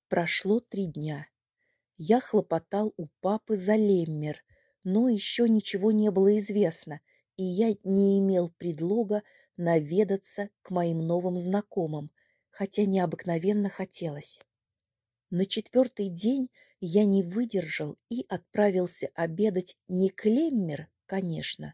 Прошло 3 дня. Я хлопотал у папы за Леммер, но еще ничего не было известно, и я не имел предлога наведаться к моим новым знакомым, хотя необыкновенно хотелось. На 4-й день я не выдержал и отправился обедать не к Леммер, конечно,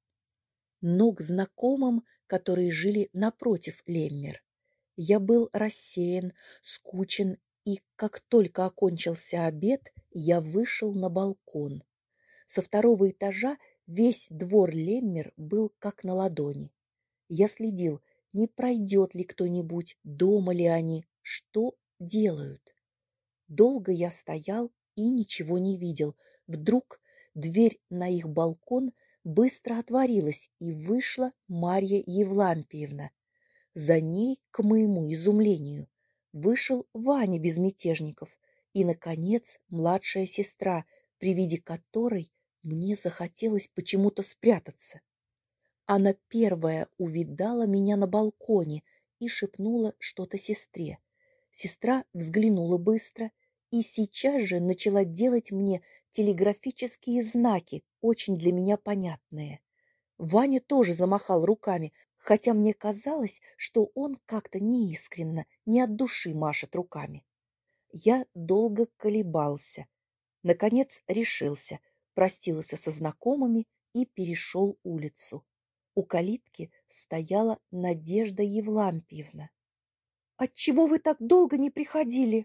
но к знакомым, которые жили напротив Леммер. Я был рассеян, скучен, и как только окончился обед, я вышел на балкон. Со 2-го этажа весь двор Леммер был как на ладони. Я следил, не пройдет ли кто-нибудь, дома ли они, что делают. Долго я стоял и ничего не видел. Вдруг дверь на их балкон быстро отворилась, и вышла Марья Евлампиевна. За ней, к моему изумлению, вышел Ваня Безмятежников и, наконец, младшая сестра, при виде которой мне захотелось почему-то спрятаться. Она первая увидала меня на балконе и шепнула что-то сестре. Сестра взглянула быстро и сейчас же начала делать мне телеграфические знаки, очень для меня понятные. Ваня тоже замахал руками, хотя мне казалось, что он как-то неискренно, не от души машет руками. Я долго колебался. Наконец решился, простился со знакомыми и перешел улицу. У калитки стояла Надежда Евлампиевна. «Отчего вы так долго не приходили?»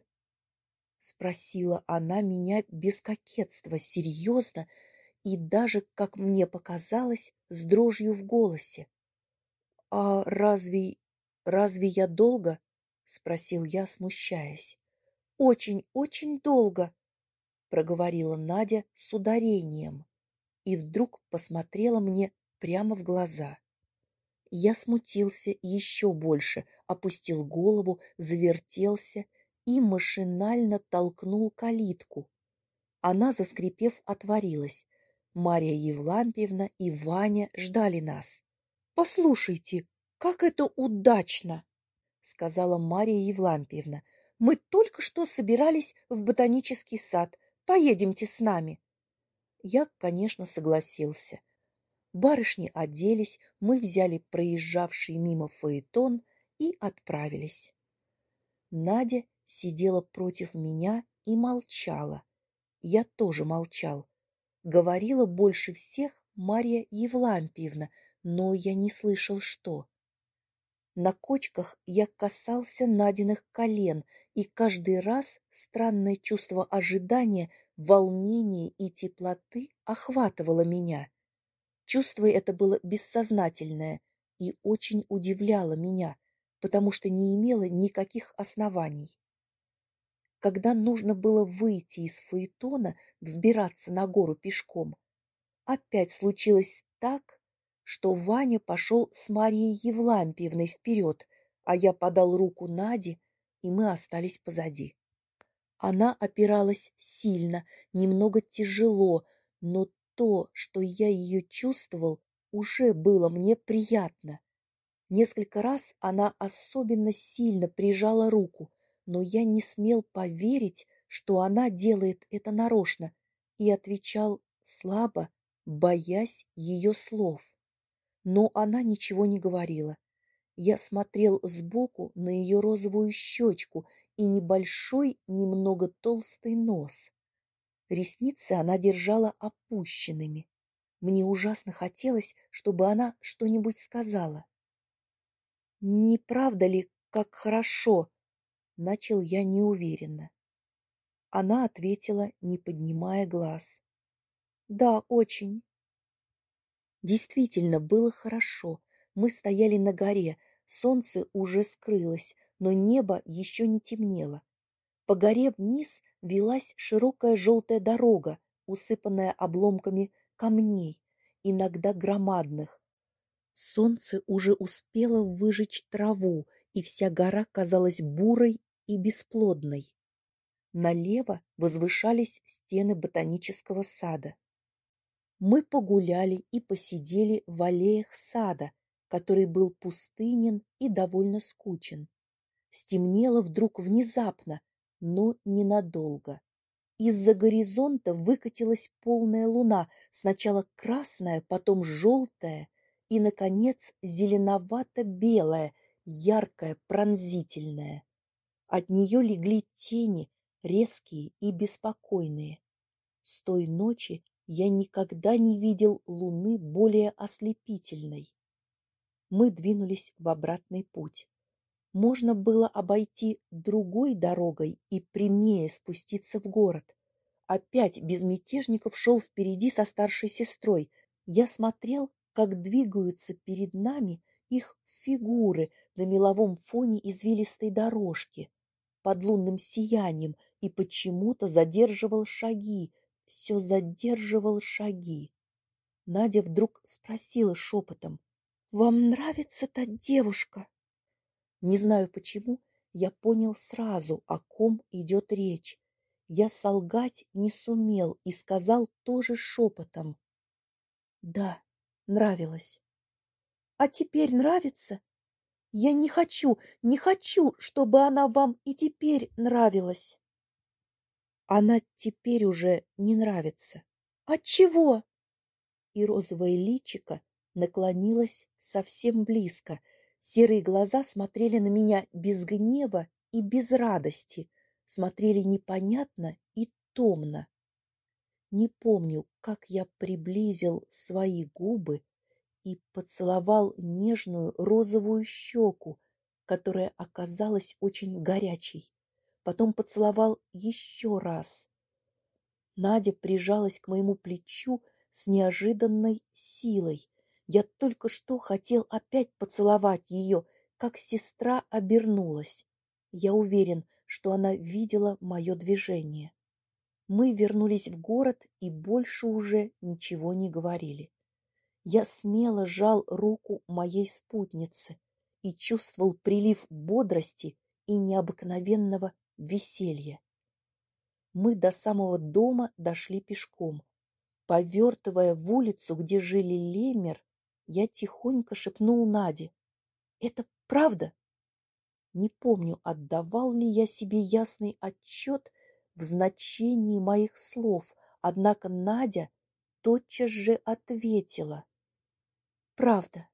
Спросила она меня без кокетства, серьезно и даже, как мне показалось, с дрожью в голосе. «А разве я долго?» — спросил я, смущаясь. «Очень, очень долго», — проговорила Надя с ударением и вдруг посмотрела мне прямо в глаза. Я смутился еще больше, опустил голову, завертелся и машинально толкнул калитку. Она, заскрипев, отворилась. Марья Евлампиевна и Ваня ждали нас. «Послушайте, как это удачно!» — сказала Марья Евлампиевна. «Мы только что собирались в ботанический сад. Поедемте с нами». Я, конечно, согласился. Барышни оделись, мы взяли проезжавший мимо фаэтон и отправились. Надя сидела против меня и молчала. Я тоже молчал. Говорила больше всех Марья Евлампиевна, но я не слышал, что. На кочках я касался Надиных колен, и каждый раз странное чувство ожидания, волнения и теплоты охватывало меня. Чувство это было бессознательное и очень удивляло меня, потому что не имело никаких оснований. Когда нужно было выйти из фаэтона, взбираться на гору пешком, опять случилось так, что Ваня пошел с Марьей Евлампиевной вперед, а я подал руку Наде, и мы остались позади. Она опиралась сильно, немного тяжело, но то, что я ее чувствовал, уже было мне приятно. Несколько раз она особенно сильно прижала руку, но я не смел поверить, что она делает это нарочно, и отвечал слабо, боясь ее слов. Но она ничего не говорила. Я смотрел сбоку на ее розовую щечку и небольшой, немного толстый нос. Ресницы она держала опущенными. Мне ужасно хотелось, чтобы она что-нибудь сказала. «Не правда ли, как хорошо?» — начал я неуверенно. Она ответила, не поднимая глаз. «Да, очень». Действительно, было хорошо. Мы стояли на горе, солнце уже скрылось, но небо еще не темнело. По горе вниз велась широкая желтая дорога, усыпанная обломками камней, иногда громадных. Солнце уже успело выжечь траву, и вся гора казалась бурой и бесплодной. Налево возвышались стены ботанического сада. Мы погуляли и посидели в аллеях сада, который был пустынен и довольно скучен. Стемнело вдруг внезапно, но ненадолго. Из-за горизонта выкатилась полная луна, сначала красная, потом желтая и, наконец, зеленовато-белая, яркая, пронзительная. От нее легли тени, резкие и беспокойные. С той ночи я никогда не видел луны более ослепительной. Мы двинулись в обратный путь. Можно было обойти другой дорогой и прямее спуститься в город. Опять Безмятежников шел впереди со старшей сестрой. Я смотрел, как двигаются перед нами их фигуры на меловом фоне извилистой дорожки под лунным сиянием и почему-то задерживал шаги, все задерживал шаги. Надя вдруг спросила шепотом: «Вам нравится та девушка?» Не знаю почему, я понял сразу, о ком идет речь. Я солгать не сумел и сказал тоже шепотом: «Да, нравилось». «А теперь нравится? Я не хочу, не хочу, чтобы она вам и теперь нравилась». «Она теперь уже не нравится». «Отчего?» И розовое личико наклонилось совсем близко. Серые глаза смотрели на меня без гнева и без радости, смотрели непонятно и томно. Не помню, как я приблизил свои губы и поцеловал нежную розовую щеку, которая оказалась очень горячей. Потом поцеловал еще раз. Надя прижалась к моему плечу с неожиданной силой. Я только что хотел опять поцеловать ее, как сестра обернулась. Я уверен, что она видела мое движение. Мы вернулись в город и больше уже ничего не говорили. Я смело сжал руку моей спутницы и чувствовал прилив бодрости и необыкновенного веселья. Мы до самого дома дошли пешком. Повертывая в улицу, где жили Леммер, я тихонько шепнул Наде: «Это правда?» Не помню, отдавал ли я себе ясный отчет в значении моих слов, однако Надя тотчас же ответила: «Правда».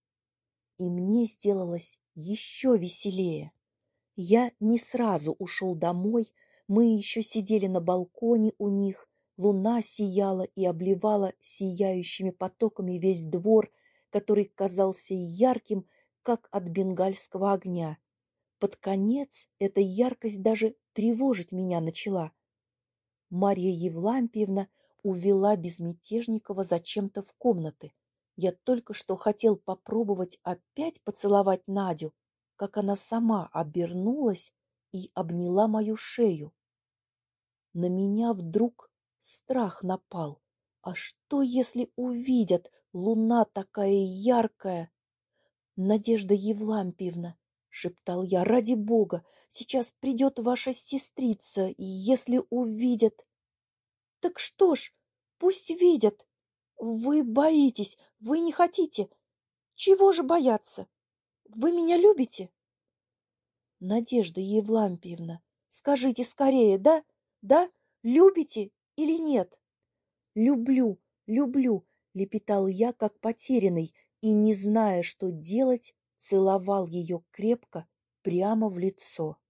И мне сделалось еще веселее. Я не сразу ушел домой, мы еще сидели на балконе у них, луна сияла и обливала сияющими потоками весь двор, который казался ярким, как от бенгальского огня. Под конец эта яркость даже тревожить меня начала. Марья Евлампиевна увела Безмятежникова зачем-то в комнаты. Я только что хотел попробовать опять поцеловать Надю, как она сама обернулась и обняла мою шею. На меня вдруг страх напал. А что, если увидят, луна такая яркая? «Надежда Евлампиевна», — шептал я, — «ради Бога, сейчас придет ваша сестрица, и если увидят...» «Так что ж, пусть видят. Вы боитесь, вы не хотите. Чего же бояться? Вы меня любите?» «Надежда Евлампиевна, скажите скорее, да? Да? Любите или нет?» «Люблю, люблю», — лепетал я, как потерянный, и, не зная, что делать, целовал ее крепко прямо в лицо.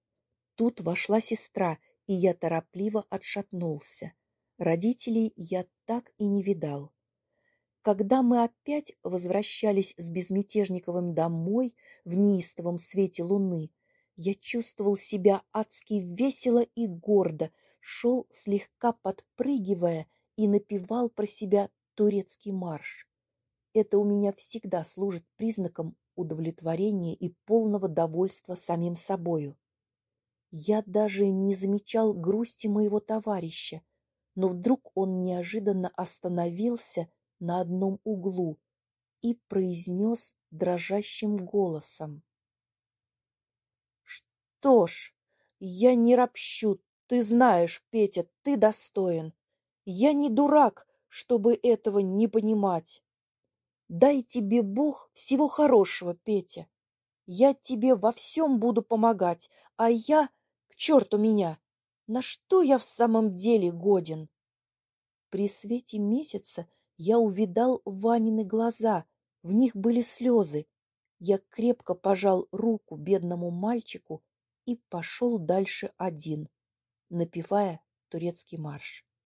Тут вошла сестра, и я торопливо отшатнулся. Родителей я так и не видал. Когда мы опять возвращались с Безмятежниковым домой в неистовом свете луны, я чувствовал себя адски весело и гордо, шел слегка подпрыгивая и напевал про себя турецкий марш. Это у меня всегда служит признаком удовлетворения и полного довольства самим собою. Я даже не замечал грусти моего товарища, но вдруг он неожиданно остановился на одном углу и произнес дрожащим голосом: «Что ж, я не ропщу, ты знаешь, Петя, ты достоин. Я не дурак, чтобы этого не понимать. Дай тебе Бог всего хорошего, Петя. Я тебе во всем буду помогать, а я, к черту меня! На что я в самом деле годен? При свете месяца я увидал Ванины глаза, в них были слезы. Я крепко пожал руку бедному мальчику и пошел дальше один, напевая турецкий марш.